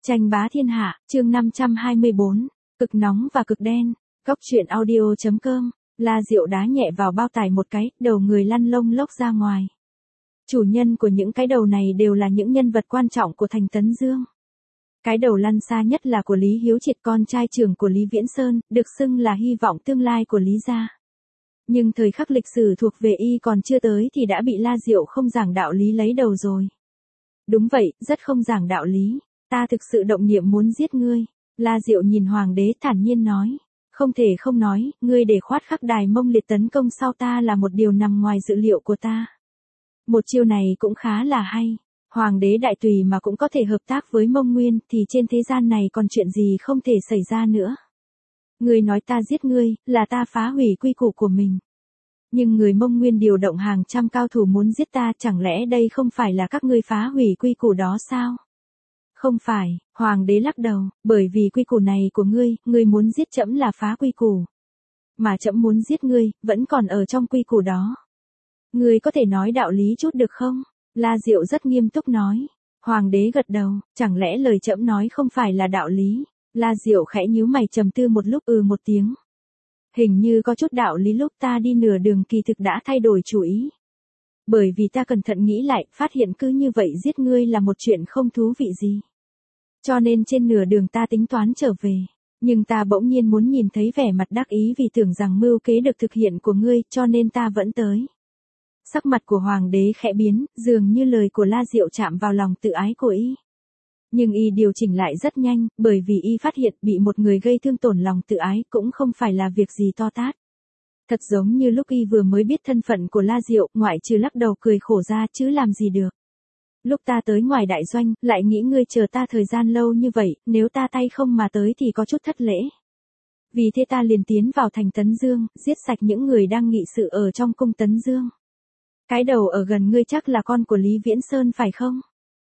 Tranh bá thiên hạ, chương 524, cực nóng và cực đen, góc truyện audio.com, La Diệu đá nhẹ vào bao tải một cái, đầu người lăn lông lốc ra ngoài. Chủ nhân của những cái đầu này đều là những nhân vật quan trọng của thành Tấn Dương. Cái đầu lăn xa nhất là của Lý Hiếu Triệt, con trai trưởng của Lý Viễn Sơn, được xưng là hy vọng tương lai của Lý gia. Nhưng thời khắc lịch sử thuộc về y còn chưa tới thì đã bị La Diệu không giảng đạo lý lấy đầu rồi. Đúng vậy, rất không giảng đạo lý. Ta thực sự động niệm muốn giết ngươi. La Diệu nhìn hoàng đế thản nhiên nói. Không thể không nói, ngươi để khoát khắc Đài Mông Liệt tấn công sau ta là một điều nằm ngoài dự liệu của ta. Một chiêu này cũng khá là hay. Hoàng đế đại tùy mà cũng có thể hợp tác với Mông Nguyên thì trên thế gian này còn chuyện gì không thể xảy ra nữa. Ngươi nói ta giết ngươi, là ta phá hủy quy củ của mình. Nhưng người Mông Nguyên điều động hàng trăm cao thủ muốn giết ta, chẳng lẽ đây không phải là các ngươi phá hủy quy củ đó sao? Không phải, hoàng đế lắc đầu, bởi vì quy củ này của ngươi muốn giết trẫm là phá quy củ. Mà trẫm muốn giết ngươi, vẫn còn ở trong quy củ đó. Ngươi có thể nói đạo lý chút được không? La Diệu rất nghiêm túc nói. Hoàng đế gật đầu, chẳng lẽ lời trẫm nói không phải là đạo lý? La Diệu khẽ nhíu mày trầm tư một lúc một tiếng. Hình như có chút đạo lý, lúc ta đi nửa đường kỳ thực đã thay đổi chủ ý. Bởi vì ta cẩn thận nghĩ lại, phát hiện cứ như vậy giết ngươi là một chuyện không thú vị gì. Cho nên trên nửa đường ta tính toán trở về. Nhưng ta bỗng nhiên muốn nhìn thấy vẻ mặt đắc ý vì tưởng rằng mưu kế được thực hiện của ngươi, cho nên ta vẫn tới. Sắc mặt của hoàng đế khẽ biến, dường như lời của La Diệu chạm vào lòng tự ái của y. Nhưng y điều chỉnh lại rất nhanh, bởi vì y phát hiện bị một người gây thương tổn lòng tự ái cũng không phải là việc gì to tát. Thật giống như lúc y vừa mới biết thân phận của La Diệu, ngoại trừ lắc đầu cười khổ ra chứ làm gì được. Lúc ta tới ngoài đại doanh, lại nghĩ ngươi chờ ta thời gian lâu như vậy, nếu ta tay không mà tới thì có chút thất lễ. Vì thế ta liền tiến vào thành Tấn Dương, giết sạch những người đang nghị sự ở trong cung Tấn Dương. Cái đầu ở gần ngươi chắc là con của Lý Viễn Sơn phải không?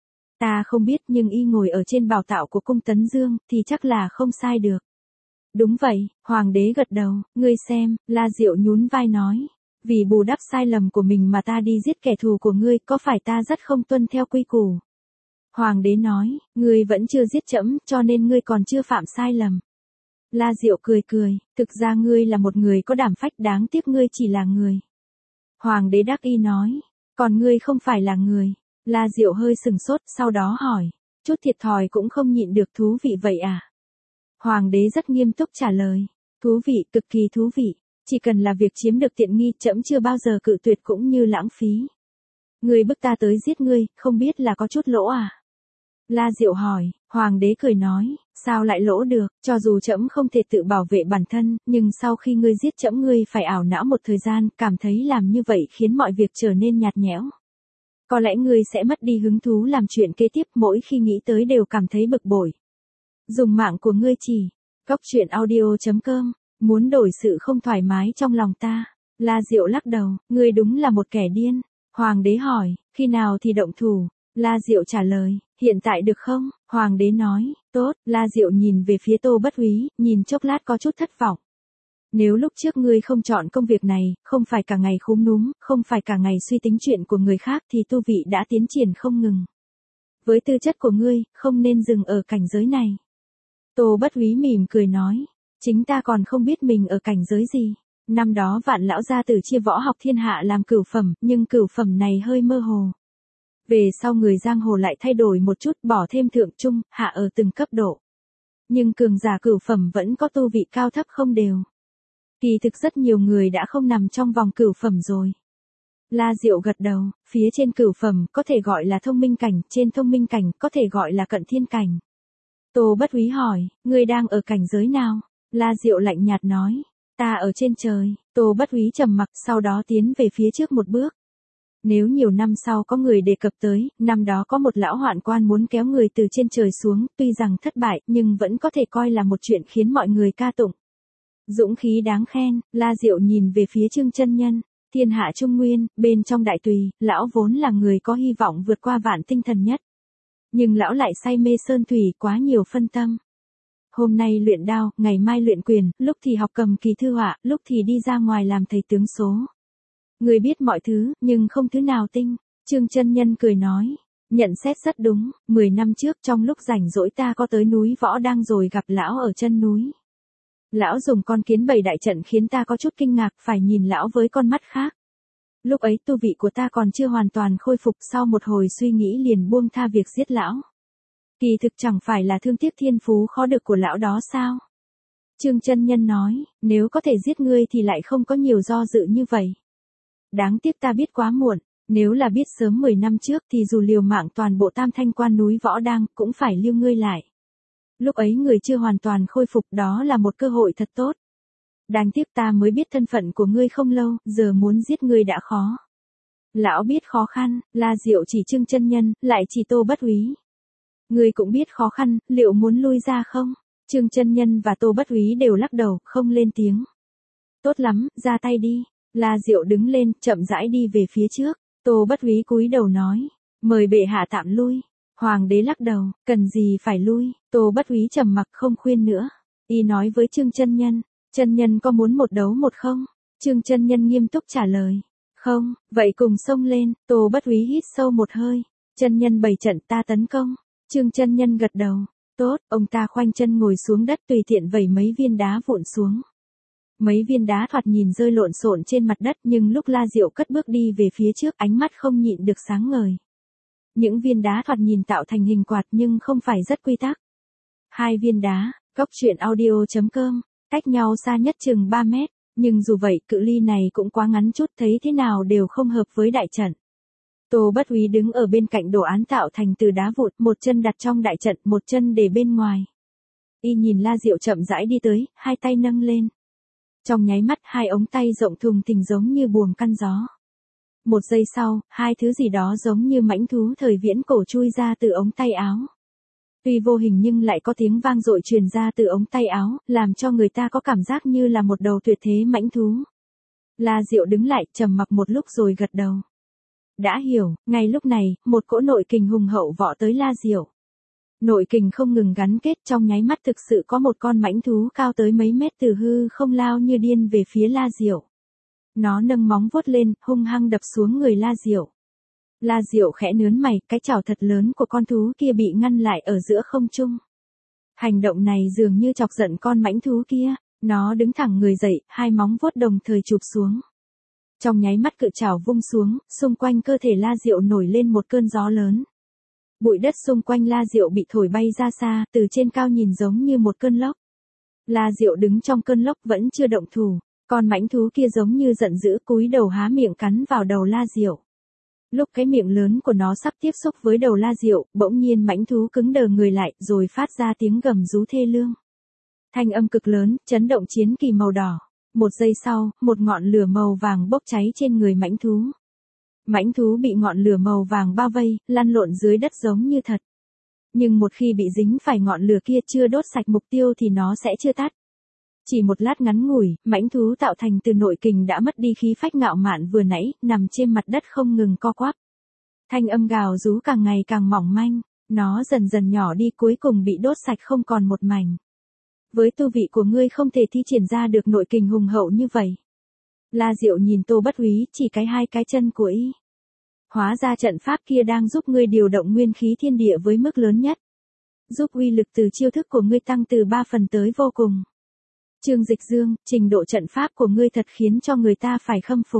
Ta không biết, nhưng y ngồi ở trên bảo tọa của cung Tấn Dương, thì chắc là không sai được. Đúng vậy, hoàng đế gật đầu, ngươi xem, La Diệu nhún vai nói. Vì bù đắp sai lầm của mình mà ta đi giết kẻ thù của ngươi, có phải ta rất không tuân theo quy củ? Hoàng đế nói, ngươi vẫn chưa giết trẫm, cho nên ngươi còn chưa phạm sai lầm. La Diệu cười cười, thực ra ngươi là một người có đảm phách, đáng tiếc ngươi chỉ là người. Hoàng đế đắc ý nói, còn ngươi không phải là người. La Diệu hơi sừng sốt, sau đó hỏi, chút thiệt thòi cũng không nhịn được, thú vị vậy à? Hoàng đế rất nghiêm túc trả lời, thú vị, cực kỳ thú vị. Chỉ cần là việc chiếm được tiện nghi, trẫm chưa bao giờ cự tuyệt cũng như lãng phí. Ngươi bức ta tới giết ngươi, không biết là có chút lỗ à? La Diệu hỏi, hoàng đế cười nói, sao lại lỗ được, cho dù trẫm không thể tự bảo vệ bản thân, nhưng sau khi ngươi giết trẫm ngươi phải ảo não một thời gian, cảm thấy làm như vậy khiến mọi việc trở nên nhạt nhẽo. Có lẽ ngươi sẽ mất đi hứng thú làm chuyện kế tiếp, mỗi khi nghĩ tới đều cảm thấy bực bội. Dùng mạng của ngươi chỉ, góc truyện audio.com. Muốn đổi sự không thoải mái trong lòng ta. La Diệu lắc đầu, ngươi đúng là một kẻ điên. Hoàng đế hỏi, khi nào thì động thủ? La Diệu trả lời, hiện tại được không? Hoàng đế nói, tốt. La Diệu nhìn về phía Tô Bất Úy, nhìn chốc lát có chút thất vọng. Nếu lúc trước ngươi không chọn công việc này, không phải cả ngày khúm núm, không phải cả ngày suy tính chuyện của người khác thì tu vị đã tiến triển không ngừng. Với tư chất của ngươi, không nên dừng ở cảnh giới này. Tô Bất Úy mỉm cười nói. Chính ta còn không biết mình ở cảnh giới gì. Năm đó Vạn lão gia tử chia võ học thiên hạ làm cửu phẩm, nhưng cửu phẩm này hơi mơ hồ. Về sau người giang hồ lại thay đổi một chút, bỏ thêm thượng trung, hạ ở từng cấp độ. Nhưng cường giả cửu phẩm vẫn có tu vị cao thấp không đều. Kỳ thực rất nhiều người đã không nằm trong vòng cửu phẩm rồi. La Diệu gật đầu, phía trên cửu phẩm có thể gọi là thông minh cảnh, trên thông minh cảnh có thể gọi là cận thiên cảnh. Tô Bất Úy hỏi, ngươi đang ở cảnh giới nào? La Diệu lạnh nhạt nói, ta ở trên trời. Tô Bất Úy trầm mặc, sau đó tiến về phía trước một bước. Nếu nhiều năm sau có người đề cập tới, năm đó có một lão hoạn quan muốn kéo người từ trên trời xuống, tuy rằng thất bại, nhưng vẫn có thể coi là một chuyện khiến mọi người ca tụng. Dũng khí đáng khen. La Diệu nhìn về phía Trương Chân Nhân, thiên hạ trung nguyên, bên trong đại tùy, lão vốn là người có hy vọng vượt qua vạn tinh thần nhất. Nhưng lão lại say mê sơn thủy, quá nhiều phân tâm. Hôm nay luyện đao, ngày mai luyện quyền, lúc thì học cầm kỳ thư họa, lúc thì đi ra ngoài làm thầy tướng số. Người biết mọi thứ, nhưng không thứ nào tinh. Trương Chân Nhân cười nói, Nhận xét rất đúng, 10 năm trước trong lúc rảnh rỗi ta có tới núi Võ Đang rồi gặp lão ở chân núi. Lão dùng con kiến bày đại trận khiến ta có chút kinh ngạc, phải nhìn lão với con mắt khác. Lúc ấy tu vị của ta còn chưa hoàn toàn khôi phục, sau một hồi suy nghĩ liền buông tha việc giết lão. Kỳ thực chẳng phải là thương tiếc thiên phú khó được của lão đó sao? Trương chân nhân nói, nếu có thể giết ngươi thì lại không có nhiều do dự như vậy. Đáng tiếc ta biết quá muộn, nếu là biết sớm 10 năm trước thì dù liều mạng toàn bộ Tam Thanh Quan núi Võ Đang cũng phải lưu ngươi lại. Lúc ấy người chưa hoàn toàn khôi phục, đó là một cơ hội thật tốt. Đáng tiếc ta mới biết thân phận của ngươi không lâu, giờ muốn giết ngươi đã khó. Lão biết khó khăn, La Diệu chỉ Trương chân nhân, lại chỉ Tô Bất Úy. Ngươi cũng biết khó khăn, liệu muốn lui ra không? Trương chân nhân và Tô Bất Úy đều lắc đầu, không lên tiếng. Tốt lắm, ra tay đi. La Diệu đứng lên, chậm rãi đi về phía trước. Tô Bất Úy cúi đầu nói, mời bệ hạ tạm lui. Hoàng đế lắc đầu, cần gì phải lui. Tô Bất Úy trầm mặc không khuyên nữa. Y nói với Trương chân nhân có muốn một đấu một không? Trương chân nhân nghiêm túc trả lời, không, vậy cùng xông lên. Tô Bất Úy hít sâu một hơi, chân nhân bày trận ta tấn công. Trương chân nhân gật đầu, tốt, ông ta khoanh chân ngồi xuống đất tùy tiện vẩy mấy viên đá vụn xuống. Mấy viên đá thoạt nhìn rơi lộn xộn trên mặt đất, nhưng lúc La Diệu cất bước đi về phía trước, ánh mắt không nhịn được sáng ngời. Những viên đá thoạt nhìn tạo thành hình quạt nhưng không phải rất quy tắc. 2 viên đá, goctruyện.audio.com, cách nhau xa nhất chừng 3 mét, nhưng dù vậy cự ly này cũng quá ngắn chút, thấy thế nào đều không hợp với đại trận. Tô Bất Úy đứng ở bên cạnh đồ án tạo thành từ đá vụn, một chân đặt trong đại trận, một chân để bên ngoài. Y nhìn La Diệu chậm rãi đi tới, hai tay nâng lên. Trong nháy mắt 2 ống tay rộng thùng thình giống như buồm căn gió. Một giây sau, 2 thứ gì đó giống như mãnh thú thời viễn cổ chui ra từ ống tay áo. Tuy vô hình nhưng lại có tiếng vang dội truyền ra từ ống tay áo, làm cho người ta có cảm giác như là một đầu tuyệt thế mãnh thú. La Diệu đứng lại, trầm mặc một lúc rồi gật đầu. Đã hiểu, ngay lúc này, một cỗ nội kình hùng hậu vọ tới La Diệu. Nội kình không ngừng gắn kết, trong nháy mắt thực sự có một con mãnh thú cao tới mấy mét từ hư không lao như điên về phía La Diệu. Nó nâng móng vuốt lên, hung hăng đập xuống người La Diệu. La Diệu khẽ nhướng mày, cái chảo thật lớn của con thú kia bị ngăn lại ở giữa không trung. Hành động này dường như chọc giận con mãnh thú kia, nó đứng thẳng người dậy, 2 móng vuốt đồng thời chụp xuống. Trong nháy mắt cự chảo vung xuống, xung quanh cơ thể La Diệu nổi lên một cơn gió lớn. Bụi đất xung quanh La Diệu bị thổi bay ra xa, từ trên cao nhìn giống như một cơn lốc. La Diệu đứng trong cơn lốc vẫn chưa động thủ, con mãnh thú kia giống như giận dữ cúi đầu há miệng cắn vào đầu La Diệu. Lúc cái miệng lớn của nó sắp tiếp xúc với đầu La Diệu, bỗng nhiên mãnh thú cứng đờ người lại, rồi phát ra tiếng gầm rú thê lương. Thanh âm cực lớn, chấn động chiến kỳ màu đỏ. Một giây sau, một ngọn lửa màu vàng bốc cháy trên người mãnh thú. Mãnh thú bị ngọn lửa màu vàng bao vây, lăn lộn dưới đất giống như thật. Nhưng một khi bị dính phải ngọn lửa kia chưa đốt sạch mục tiêu thì nó sẽ chưa tắt. Chỉ một lát ngắn ngủi, mãnh thú tạo thành từ nội kình đã mất đi khí phách ngạo mạn vừa nãy, nằm trên mặt đất không ngừng co quắp. Thanh âm gào rú càng ngày càng mỏng manh, nó dần dần nhỏ đi cuối cùng bị đốt sạch không còn một mảnh. Với tu vị của ngươi không thể thi triển ra được nội kình hùng hậu như vậy. La Diệu nhìn Tô Bất Úy, chỉ cái 2 cái chân của y. Hóa ra trận pháp kia đang giúp ngươi điều động nguyên khí thiên địa với mức lớn nhất. Giúp uy lực từ chiêu thức của ngươi tăng từ 3 phần tới vô cùng. Trương Dịch Dương, trình độ trận pháp của ngươi thật khiến cho người ta phải khâm phục.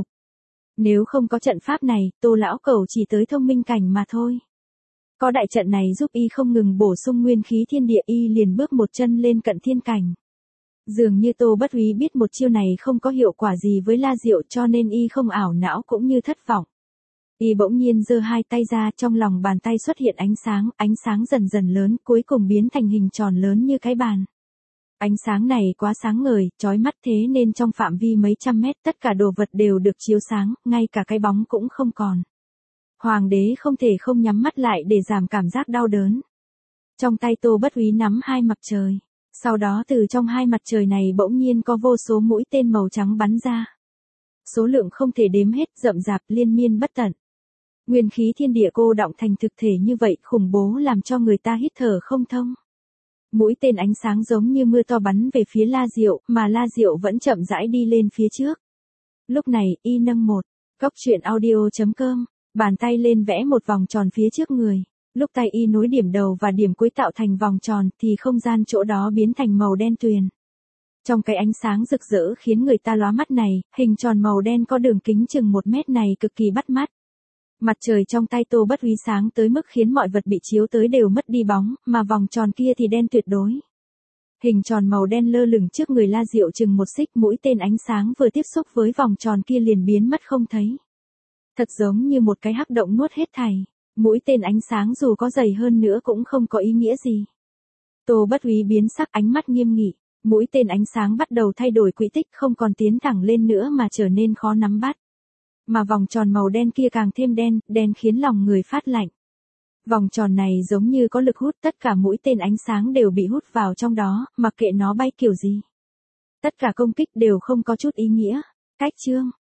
Nếu không có trận pháp này, Tô lão cẩu chỉ tới thông minh cảnh mà thôi. Có đại trận này giúp y không ngừng bổ sung nguyên khí thiên địa, y liền bước một chân lên cận thiên cảnh. Dường như Tô Bất Úy biết một chiêu này không có hiệu quả gì với La Diệu cho nên y không ảo não cũng như thất vọng. Y bỗng nhiên giơ 2 tay ra, trong lòng bàn tay xuất hiện ánh sáng dần dần lớn, cuối cùng biến thành hình tròn lớn như cái bàn. Ánh sáng này quá sáng ngời, chói mắt thế nên trong phạm vi mấy trăm mét tất cả đồ vật đều được chiếu sáng, ngay cả cái bóng cũng không còn. Hoàng đế không thể không nhắm mắt lại để giảm cảm giác đau đớn. Trong tay Tô Bất Úy nắm 2 mặt trời. Sau đó từ trong 2 mặt trời này bỗng nhiên có vô số mũi tên màu trắng bắn ra. Số lượng không thể đếm hết, rậm rạp liên miên bất tận. Nguyên khí thiên địa cô đọng thành thực thể như vậy khủng bố làm cho người ta hít thở không thông. Mũi tên ánh sáng giống như mưa to bắn về phía La Diệu, mà La Diệu vẫn chậm rãi đi lên phía trước. Lúc này, y nâng goctruyện.audio.com, bàn tay lên vẽ một vòng tròn phía trước người. Lúc tay y nối điểm đầu và điểm cuối tạo thành vòng tròn thì không gian chỗ đó biến thành màu đen tuyền. Trong cái ánh sáng rực rỡ khiến người ta lóa mắt này, hình tròn màu đen có đường kính chừng 1 mét này cực kỳ bắt mắt. Mặt trời trong tay Tô Bất Úy sáng tới mức khiến mọi vật bị chiếu tới đều mất đi bóng, mà vòng tròn kia thì đen tuyệt đối. Hình tròn màu đen lơ lửng trước người La Diệu chừng 1 xích, mũi tên ánh sáng vừa tiếp xúc với vòng tròn kia liền biến mất không thấy. Thật giống như một cái hắc động nuốt hết thảy. Mũi tên ánh sáng dù có dày hơn nữa cũng không có ý nghĩa gì. Tô Bất Úy biến sắc, ánh mắt nghiêm nghị. Mũi tên ánh sáng bắt đầu thay đổi quỹ tích, không còn tiến thẳng lên nữa mà trở nên khó nắm bắt. Mà vòng tròn màu đen kia càng thêm đen, đen khiến lòng người phát lạnh. Vòng tròn này giống như có lực hút, tất cả mũi tên ánh sáng đều bị hút vào trong đó, mặc kệ nó bay kiểu gì. Tất cả công kích đều không có chút ý nghĩa. Cách chương